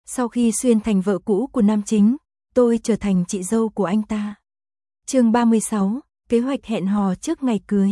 Sau khi xuyên thành vợ cũ của nam chính, tôi trở thành chị dâu của anh ta. Chương 36, kế hoạch hẹn hò trước ngày cưới.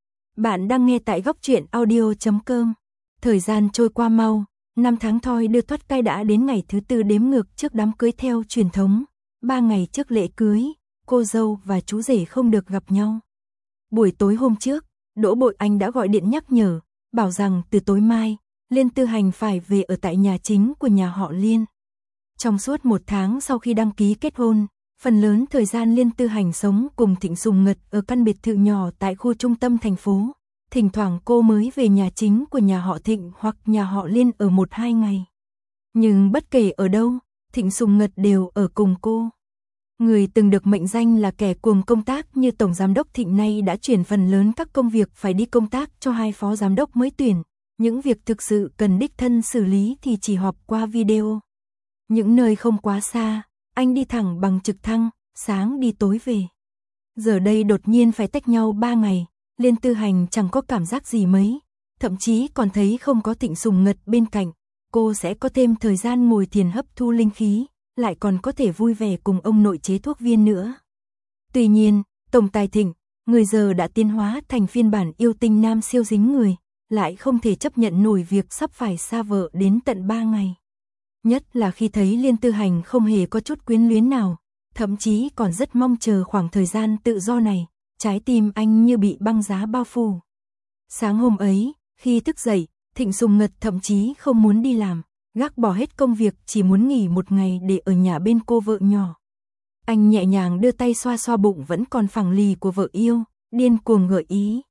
Bạn đang nghe tại góc truyện audio.com. Thời gian trôi qua mau, 5 tháng thoi đưa thoát cai đã đến ngày thứ 4 đếm ngược trước đám cưới theo truyền thống. 3 ngày trước lễ cưới, cô dâu và chú rể không được gặp nhau. Buổi tối hôm trước, Đỗ Bội Anh đã gọi điện nhắc nhở, bảo rằng từ tối mai, Liên Tư Hành phải về ở tại nhà chính của nhà họ Liên. Trong suốt 1 tháng sau khi đăng ký kết hôn, phần lớn thời gian Liên Tư Hành sống cùng Thịnh Sùng Ngật ở căn biệt thự nhỏ tại khu trung tâm thành phố. Thỉnh thoảng cô mới về nhà chính của nhà họ Thịnh hoặc nhà họ Liên ở 1-2 ngày. Nhưng bất kể ở đâu, Thịnh Sùng Ngật đều ở cùng cô. Người từng được mệnh danh là kẻ cuồng công tác như Tổng Giám đốc Thịnh nay đã chuyển phần lớn các công việc phải đi công tác cho 2 phó giám đốc mới tuyển. Những việc thực sự cần đích thân xử lý thì chỉ họp qua video. Những nơi không quá xa, anh đi thẳng bằng trực thăng, sáng đi tối về. Giờ đây đột nhiên phải tách nhau 3 ngày, Liên Tư Hành chẳng có cảm giác gì mấy, thậm chí còn thấy không có Thịnh Sùng Ngật bên cạnh, cô sẽ có thêm thời gian ngồi thiền hấp thu linh khí, lại còn có thể vui vẻ cùng ông nội chế thuốc viên nữa. Tuy nhiên, Tổng Tài Thịnh, người giờ đã tiến hóa thành phiên bản yêu tinh nam siêu dính người, lại không thể chấp nhận nổi việc sắp phải xa vợ đến tận 3 ngày. Nhất là khi thấy Liên Tư Hành không hề có chút quyến luyến nào, thậm chí còn rất mong chờ khoảng thời gian tự do này, trái tim anh như bị băng giá bao phủ. Sáng hôm ấy, khi thức dậy, Thịnh Sùng Ngật thậm chí không muốn đi làm, gác bỏ hết công việc chỉ muốn nghỉ 1 ngày để ở nhà bên cô vợ nhỏ. Anh nhẹ nhàng đưa tay xoa xoa bụng vẫn còn phẳng lì của vợ yêu, điên cuồng gợi ý.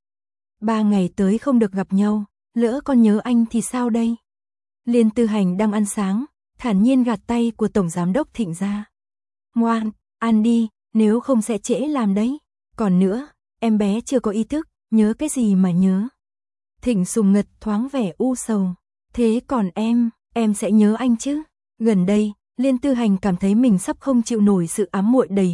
3 ngày tới không được gặp nhau, lỡ con nhớ anh thì sao đây? Liên Tư Hành đang ăn sáng, thản nhiên gạt tay của Tổng Giám đốc Thịnh ra. Ngoan, ăn đi, nếu không sẽ trễ làm đấy. Còn nữa, em bé chưa có ý thức, nhớ cái gì mà nhớ. Thịnh Sùng Ngật thoáng vẻ u sầu. Thế còn em sẽ nhớ anh chứ? Gần đây, Liên Tư Hành cảm thấy mình sắp không chịu nổi sự ám muội đầy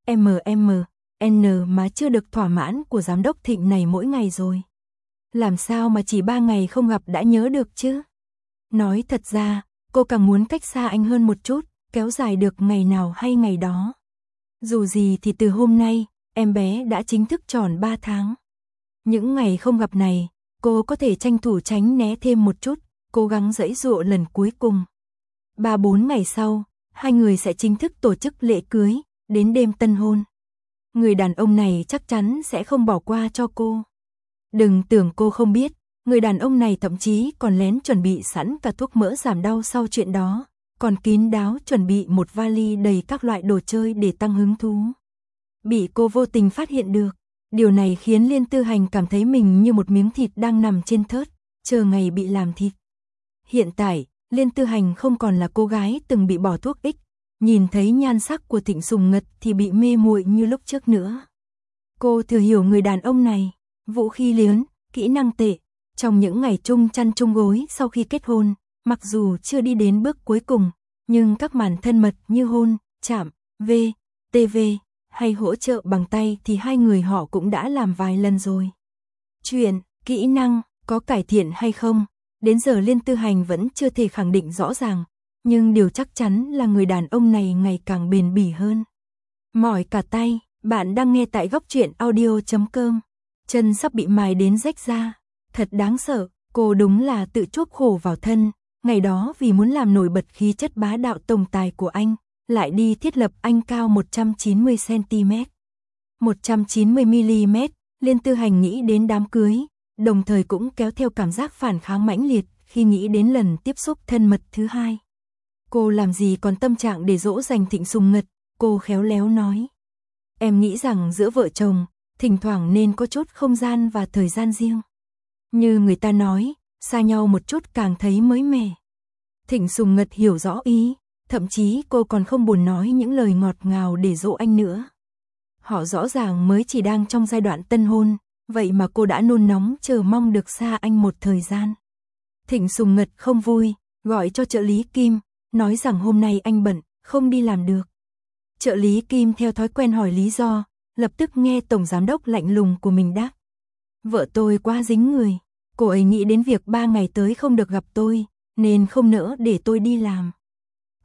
HMM mà chưa được thỏa mãn của Giám đốc Thịnh này mỗi ngày rồi. Làm sao mà chỉ 3 ngày không gặp đã nhớ được chứ? Nói thật ra, cô càng muốn cách xa anh hơn một chút, kéo dài được ngày nào hay ngày đó. Dù gì thì từ hôm nay, em bé đã chính thức tròn 3 tháng. Những ngày không gặp này, cô có thể tranh thủ tránh né thêm một chút, cố gắng giãy giụa lần cuối cùng. 3-4 ngày sau, hai người sẽ chính thức tổ chức lễ cưới, đến đêm tân hôn. Người đàn ông này chắc chắn sẽ không bỏ qua cho cô. Đừng tưởng cô không biết, người đàn ông này thậm chí còn lén chuẩn bị sẵn cả thuốc mỡ giảm đau sau chuyện đó, còn kín đáo chuẩn bị một vali đầy các loại đồ chơi để tăng hứng thú. Bị cô vô tình phát hiện được, điều này khiến Liên Tư Hành cảm thấy mình như một miếng thịt đang nằm trên thớt, chờ ngày bị làm thịt. Hiện tại, Liên Tư Hành không còn là cô gái từng bị bỏ thuốc ích, nhìn thấy nhan sắc của Thịnh Sùng Ngật thì bị mê muội như lúc trước nữa. Cô thừa hiểu người đàn ông này, vũ khí lớn, kỹ năng tệ. Trong những ngày chung chăn chung gối sau khi kết hôn, mặc dù chưa đi đến bước cuối cùng, nhưng các màn thân mật như hôn, chạm, TV hay hỗ trợ bằng tay thì hai người họ cũng đã làm vài lần rồi. Chuyện, kỹ năng, có cải thiện hay không, đến giờ Liên Tư Hành vẫn chưa thể khẳng định rõ ràng, nhưng điều chắc chắn là người đàn ông này ngày càng bền bỉ hơn. Mỏi cả tay, bạn đang nghe tại góc truyện audio.com. Chân sắp bị mài đến rách ra. Thật đáng sợ, cô đúng là tự chuốc khổ vào thân. Ngày đó vì muốn làm nổi bật khí chất bá đạo tổng tài của anh, lại đi thiết lập anh cao 190cm. 190mm, Liên Tư Hành nghĩ đến đám cưới, đồng thời cũng kéo theo cảm giác phản kháng mãnh liệt khi nghĩ đến lần tiếp xúc thân mật thứ 2. Cô làm gì còn tâm trạng để dỗ dành Thịnh Sùng Ngật, cô khéo léo nói. Em nghĩ rằng giữa vợ chồng, thỉnh thoảng nên có chút không gian và thời gian riêng. Như người ta nói, xa nhau một chút càng thấy mới mẻ. Thịnh Sùng Ngật hiểu rõ ý, thậm chí cô còn không buồn nói những lời ngọt ngào để dỗ anh nữa. Họ rõ ràng mới chỉ đang trong giai đoạn tân hôn, vậy mà cô đã nôn nóng chờ mong được xa anh một thời gian. Thịnh Sùng Ngật không vui, gọi cho trợ lý Kim, nói rằng hôm nay anh bận, không đi làm được. Trợ lý Kim theo thói quen hỏi lý do, lập tức nghe Tổng Giám đốc lạnh lùng của mình đáp. Vợ tôi quá dính người, cô ấy nghĩ đến việc 3 ngày tới không được gặp tôi, nên không nỡ để tôi đi làm.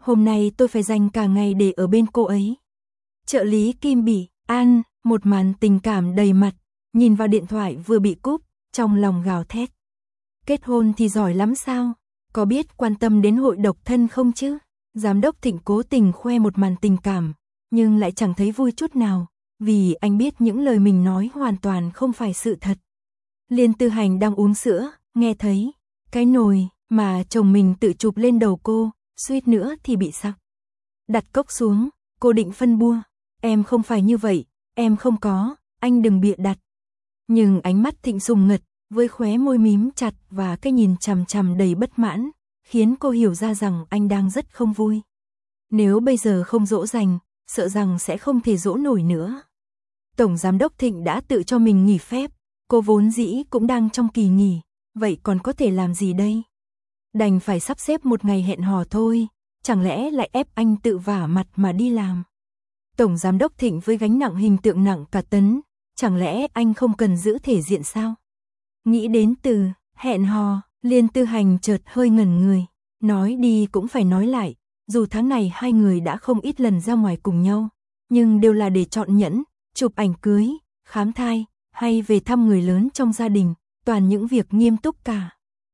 Hôm nay tôi phải dành cả ngày để ở bên cô ấy. Trợ lý Kim Bỉ An, một màn tình cảm đầy mặt, nhìn vào điện thoại vừa bị cúp, trong lòng gào thét. Kết hôn thì giỏi lắm sao? Có biết quan tâm đến hội độc thân không chứ? Giám đốc Thịnh cố tình khoe một màn tình cảm, nhưng lại chẳng thấy vui chút nào, vì anh biết những lời mình nói hoàn toàn không phải sự thật. Liên Tư Hành đang uống sữa, nghe thấy cái nồi mà chồng mình tự chụp lên đầu cô, suýt nữa thì bị sặc. Đặt cốc xuống, cô định phân bua. Em không phải như vậy, em không có, anh đừng bịa đặt. Nhưng ánh mắt Thịnh sùng ngật, với khóe môi mím chặt và cái nhìn chằm chằm đầy bất mãn, khiến cô hiểu ra rằng anh đang rất không vui. Nếu bây giờ không dỗ dành, sợ rằng sẽ không thể dỗ nổi nữa. Tổng Giám đốc Thịnh đã tự cho mình nghỉ phép, cô vốn dĩ cũng đang trong kỳ nghỉ, vậy còn có thể làm gì đây? Đành phải sắp xếp một ngày hẹn hò thôi, chẳng lẽ lại ép anh tự vả mặt mà đi làm? Tổng Giám đốc Thịnh với gánh nặng hình tượng nặng cả tấn, chẳng lẽ anh không cần giữ thể diện sao? Nghĩ đến từ hẹn hò, Liên Tư Hành chợt hơi ngẩn người, nói đi cũng phải nói lại, dù tháng này hai người đã không ít lần ra ngoài cùng nhau, nhưng đều là để chọn nhẫn, chụp ảnh cưới, khám thai, hay về thăm người lớn trong gia đình, toàn những việc nghiêm túc cả.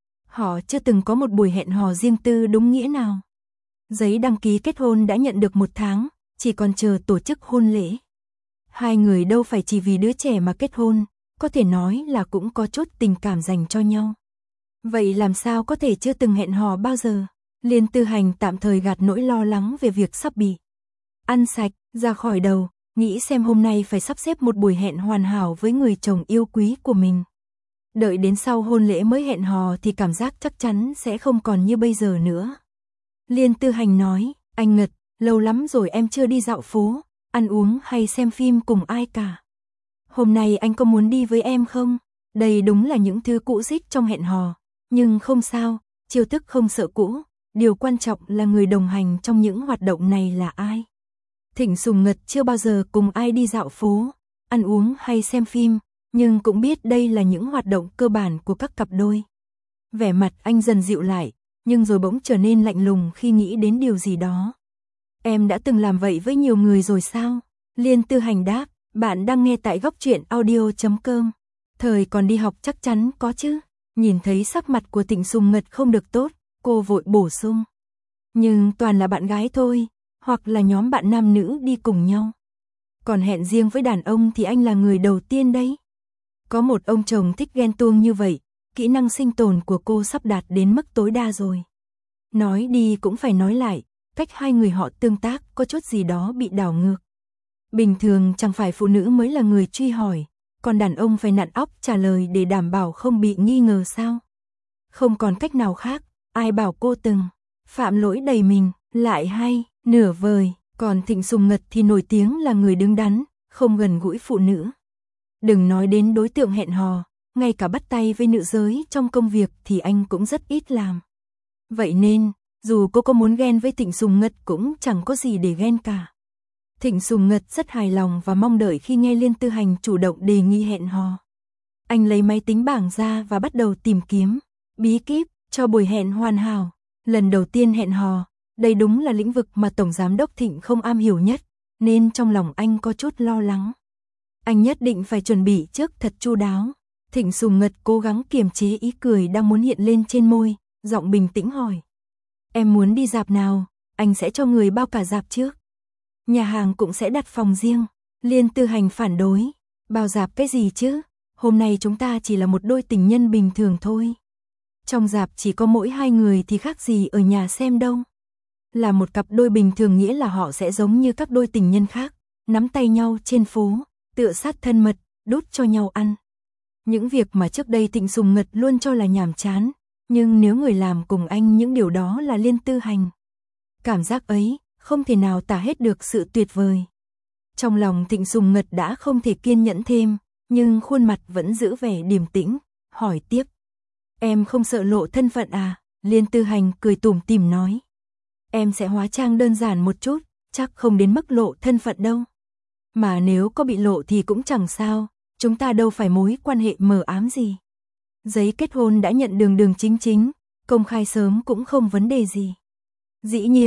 Họ chưa từng có một buổi hẹn hò riêng tư đúng nghĩa nào. Giấy đăng ký kết hôn đã nhận được 1 tháng, chỉ còn chờ tổ chức hôn lễ. Hai người đâu phải chỉ vì đứa trẻ mà kết hôn, có thể nói là cũng có chút tình cảm dành cho nhau. Vậy làm sao có thể chưa từng hẹn hò bao giờ? Liên Tư Hành tạm thời gạt nỗi lo lắng về việc sắp bị ăn sạch ra khỏi đầu, nghĩ xem hôm nay phải sắp xếp một buổi hẹn hoàn hảo với người chồng yêu quý của mình. Đợi đến sau hôn lễ mới hẹn hò thì cảm giác chắc chắn sẽ không còn như bây giờ nữa. Liên Tư Hành nói, anh Ngật, lâu lắm rồi em chưa đi dạo phố, ăn uống hay xem phim cùng ai cả. Hôm nay anh có muốn đi với em không? Đây đúng là những thứ cũ rích trong hẹn hò, nhưng không sao, chiêu thức không sợ cũ, điều quan trọng là người đồng hành trong những hoạt động này là ai. Thịnh sùng ngật chưa bao giờ cùng ai đi dạo phố, ăn uống hay xem phim, nhưng cũng biết đây là những hoạt động cơ bản của các cặp đôi. Vẻ mặt anh dần dịu lại, nhưng rồi bỗng trở nên lạnh lùng khi nghĩ đến điều gì đó. Em đã từng làm vậy với nhiều người rồi sao? Liên Tư Hành đáp, bạn đang nghe tại góc truyện audio.com. Thời còn đi học chắc chắn có chứ. Nhìn thấy sắc mặt của Thịnh sùng ngật không được tốt, cô vội bổ sung. Nhưng toàn là bạn gái thôi, hoặc là nhóm bạn nam nữ đi cùng nhau. Còn hẹn riêng với đàn ông thì anh là người đầu tiên đấy. Có một ông chồng thích ghen tuông như vậy, kỹ năng sinh tồn của cô sắp đạt đến mức tối đa rồi. Nói đi cũng phải nói lại, cách hai người họ tương tác có chút gì đó bị đảo ngược. Bình thường chẳng phải phụ nữ mới là người truy hỏi, còn đàn ông phải nặn óc trả lời để đảm bảo không bị nghi ngờ sao? Không còn cách nào khác, ai bảo cô từng phạm lỗi đầy mình, lại hay, nửa vời, còn Thịnh sùng ngật thì nổi tiếng là người đứng đắn, không gần gũi phụ nữ. Đừng nói đến đối tượng hẹn hò, ngay cả bắt tay với nữ giới trong công việc thì anh cũng rất ít làm. Vậy nên, dù cô có muốn ghen với Thịnh sùng ngật cũng chẳng có gì để ghen cả. Thịnh sùng ngật rất hài lòng và mong đợi khi nghe Liên Tư Hành chủ động đề nghị hẹn hò. Anh lấy máy tính bảng ra và bắt đầu tìm kiếm bí kíp cho buổi hẹn hoàn hảo. Lần đầu tiên hẹn hò, đây đúng là lĩnh vực mà Tổng Giám đốc Thịnh không am hiểu nhất, nên trong lòng anh có chút lo lắng. Anh nhất định phải chuẩn bị trước thật chu đáo. Thịnh sùng ngật cố gắng kiềm chế ý cười đang muốn hiện lên trên môi, giọng bình tĩnh hỏi. Em muốn đi rạp nào, anh sẽ cho người bao cả rạp trước. Nhà hàng cũng sẽ đặt phòng riêng. Liên Tư Hành phản đối. Bao rạp cái gì chứ, hôm nay chúng ta chỉ là một đôi tình nhân bình thường thôi. Trong rạp chỉ có mỗi hai người thì khác gì ở nhà xem đâu. Là một cặp đôi bình thường nghĩa là họ sẽ giống như các đôi tình nhân khác, nắm tay nhau trên phố, tựa sát thân mật, đút cho nhau ăn. Những việc mà trước đây Thịnh sùng ngật luôn cho là nhàm chán, nhưng nếu người làm cùng anh những điều đó là Liên Tư Hành. Cảm giác ấy không thể nào tả hết được sự tuyệt vời. Trong lòng Thịnh sùng ngật đã không thể kiên nhẫn thêm, nhưng khuôn mặt vẫn giữ vẻ điềm tĩnh, hỏi tiếp. Em không sợ lộ thân phận à? Liên Tư Hành cười tủm tỉm nói. Em sẽ hóa trang đơn giản một chút, chắc không đến mức lộ thân phận đâu. Mà nếu có bị lộ thì cũng chẳng sao, chúng ta đâu phải mối quan hệ mờ ám gì. Giấy kết hôn đã nhận đường chính chính, công khai sớm cũng không vấn đề gì. Dĩ nhiên,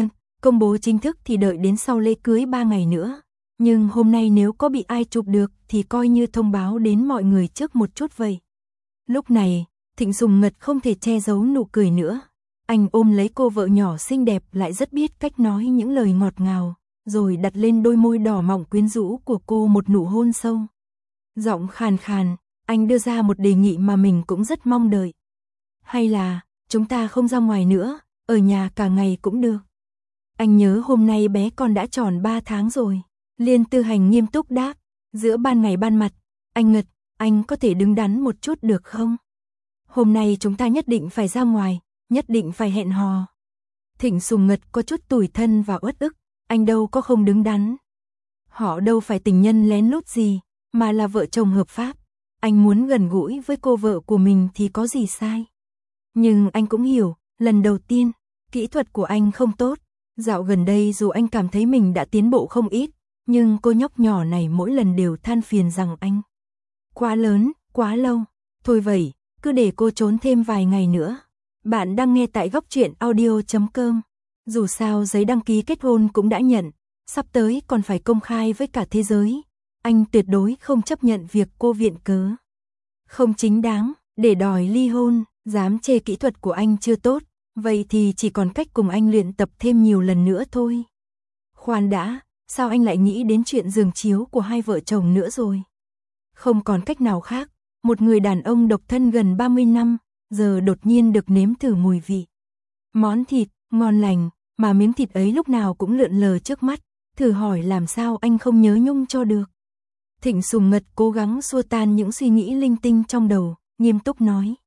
Công bố chính thức thì đợi đến sau lễ cưới 3 ngày nữa. Nhưng hôm nay nếu có bị ai chụp được thì coi như thông báo đến mọi người trước một chút vậy. Lúc này, Thịnh Sùng Ngật không thể che giấu nụ cười nữa. Anh ôm lấy cô vợ nhỏ xinh đẹp lại rất biết cách nói những lời ngọt ngào, rồi đặt lên đôi môi đỏ mọng quyến rũ của cô một nụ hôn sâu. Giọng khàn khàn, anh đưa ra một đề nghị mà mình cũng rất mong đợi. Hay là, chúng ta không ra ngoài nữa, ở nhà cả ngày cũng được. Anh nhớ hôm nay bé con đã tròn 3 tháng rồi. Liên Tư Hành nghiêm túc đáp, giữa ban ngày ban mặt, anh Ngật, anh có thể đứng đắn một chút được không? Hôm nay chúng ta nhất định phải ra ngoài, nhất định phải hẹn hò. Thịnh Sùng Ngật có chút tủi thân và uất ức, anh đâu có không đứng đắn. Họ đâu phải tình nhân lén lút gì, mà là vợ chồng hợp pháp. Anh muốn gần gũi với cô vợ của mình thì có gì sai. Nhưng anh cũng hiểu, lần đầu tiên, kỹ thuật của anh không tốt. Dạo gần đây dù anh cảm thấy mình đã tiến bộ không ít, nhưng cô nhóc nhỏ này mỗi lần đều than phiền rằng anh quá lớn, quá lâu. Thôi vậy, cứ để cô trốn thêm vài ngày nữa. Bạn đang nghe tại Góc Truyện Audio.com. Dù sao giấy đăng ký kết hôn cũng đã nhận, sắp tới còn phải công khai với cả thế giới. Anh tuyệt đối không chấp nhận việc cô viện cớ không chính đáng để đòi ly hôn, dám chê kỹ thuật của anh chưa tốt, vậy thì chỉ còn cách cùng anh luyện tập thêm nhiều lần nữa thôi. Khoan đã, sao anh lại nghĩ đến chuyện giường chiếu của hai vợ chồng nữa rồi? Không còn cách nào khác, một người đàn ông độc thân gần 30 năm, giờ đột nhiên được nếm thử mùi vị món thịt ngon lành, mà miếng thịt ấy lúc nào cũng lượn lờ trước mắt, thử hỏi làm sao anh không nhớ nhung cho được. Thịnh Sùng Ngật cố gắng xua tan những suy nghĩ linh tinh trong đầu, nghiêm túc nói.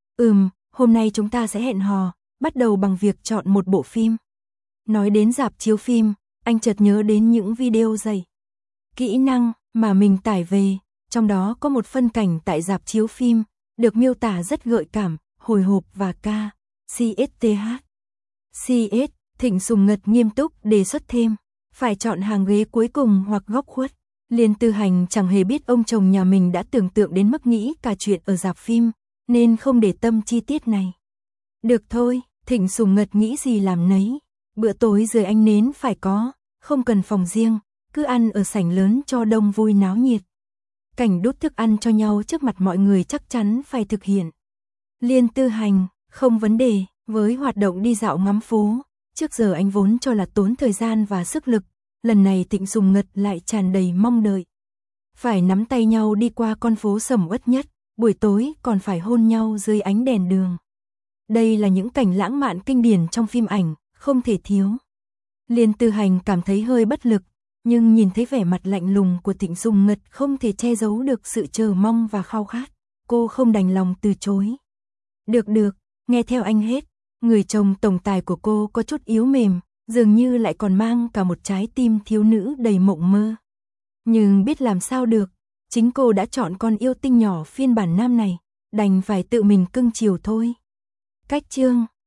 Hôm nay chúng ta sẽ hẹn hò, bắt đầu bằng việc chọn một bộ phim. Nói đến rạp chiếu phim, anh chợt nhớ đến những video dạy kỹ năng mà mình tải về, trong đó có một phân cảnh tại rạp chiếu phim, được miêu tả rất gợi cảm, hồi hộp và CSTH. Thịnh Sùng Ngật nghiêm túc đề xuất thêm, phải chọn hàng ghế cuối cùng hoặc góc khuất. Liên Tư Hành chẳng hề biết ông chồng nhà mình đã tưởng tượng đến mức nghĩ cả chuyện ở rạp phim, nên không để tâm chi tiết này. Được thôi, Thịnh Sùng Ngật nghĩ gì làm nấy. Bữa tối dưới ánh nến phải có, không cần phòng riêng, cứ ăn ở sảnh lớn cho đông vui náo nhiệt. Cảnh đút thức ăn cho nhau trước mặt mọi người chắc chắn phải thực hiện. Liên Tư Hành, không vấn đề, với hoạt động đi dạo ngắm phố, trước giờ anh vốn cho là tốn thời gian và sức lực, lần này Thịnh Sùng Ngật lại tràn đầy mong đợi. Phải nắm tay nhau đi qua con phố sầm uất nhất, buổi tối còn phải hôn nhau dưới ánh đèn đường. Đây là những cảnh lãng mạn kinh điển trong phim ảnh, không thể thiếu. Liên Tư Hành cảm thấy hơi bất lực, nhưng nhìn thấy vẻ mặt lạnh lùng của Thịnh Sùng Ngật không thể che giấu được sự chờ mong và khao khát. Cô không đành lòng từ chối. Được, nghe theo anh hết. Người chồng tổng tài của cô có chút yếu mềm, dường như lại còn mang cả một trái tim thiếu nữ đầy mộng mơ. Nhưng biết làm sao được, chính cô đã chọn con yêu tinh nhỏ phiên bản nam này, đành phải tự mình cưng chiều thôi. Cách chương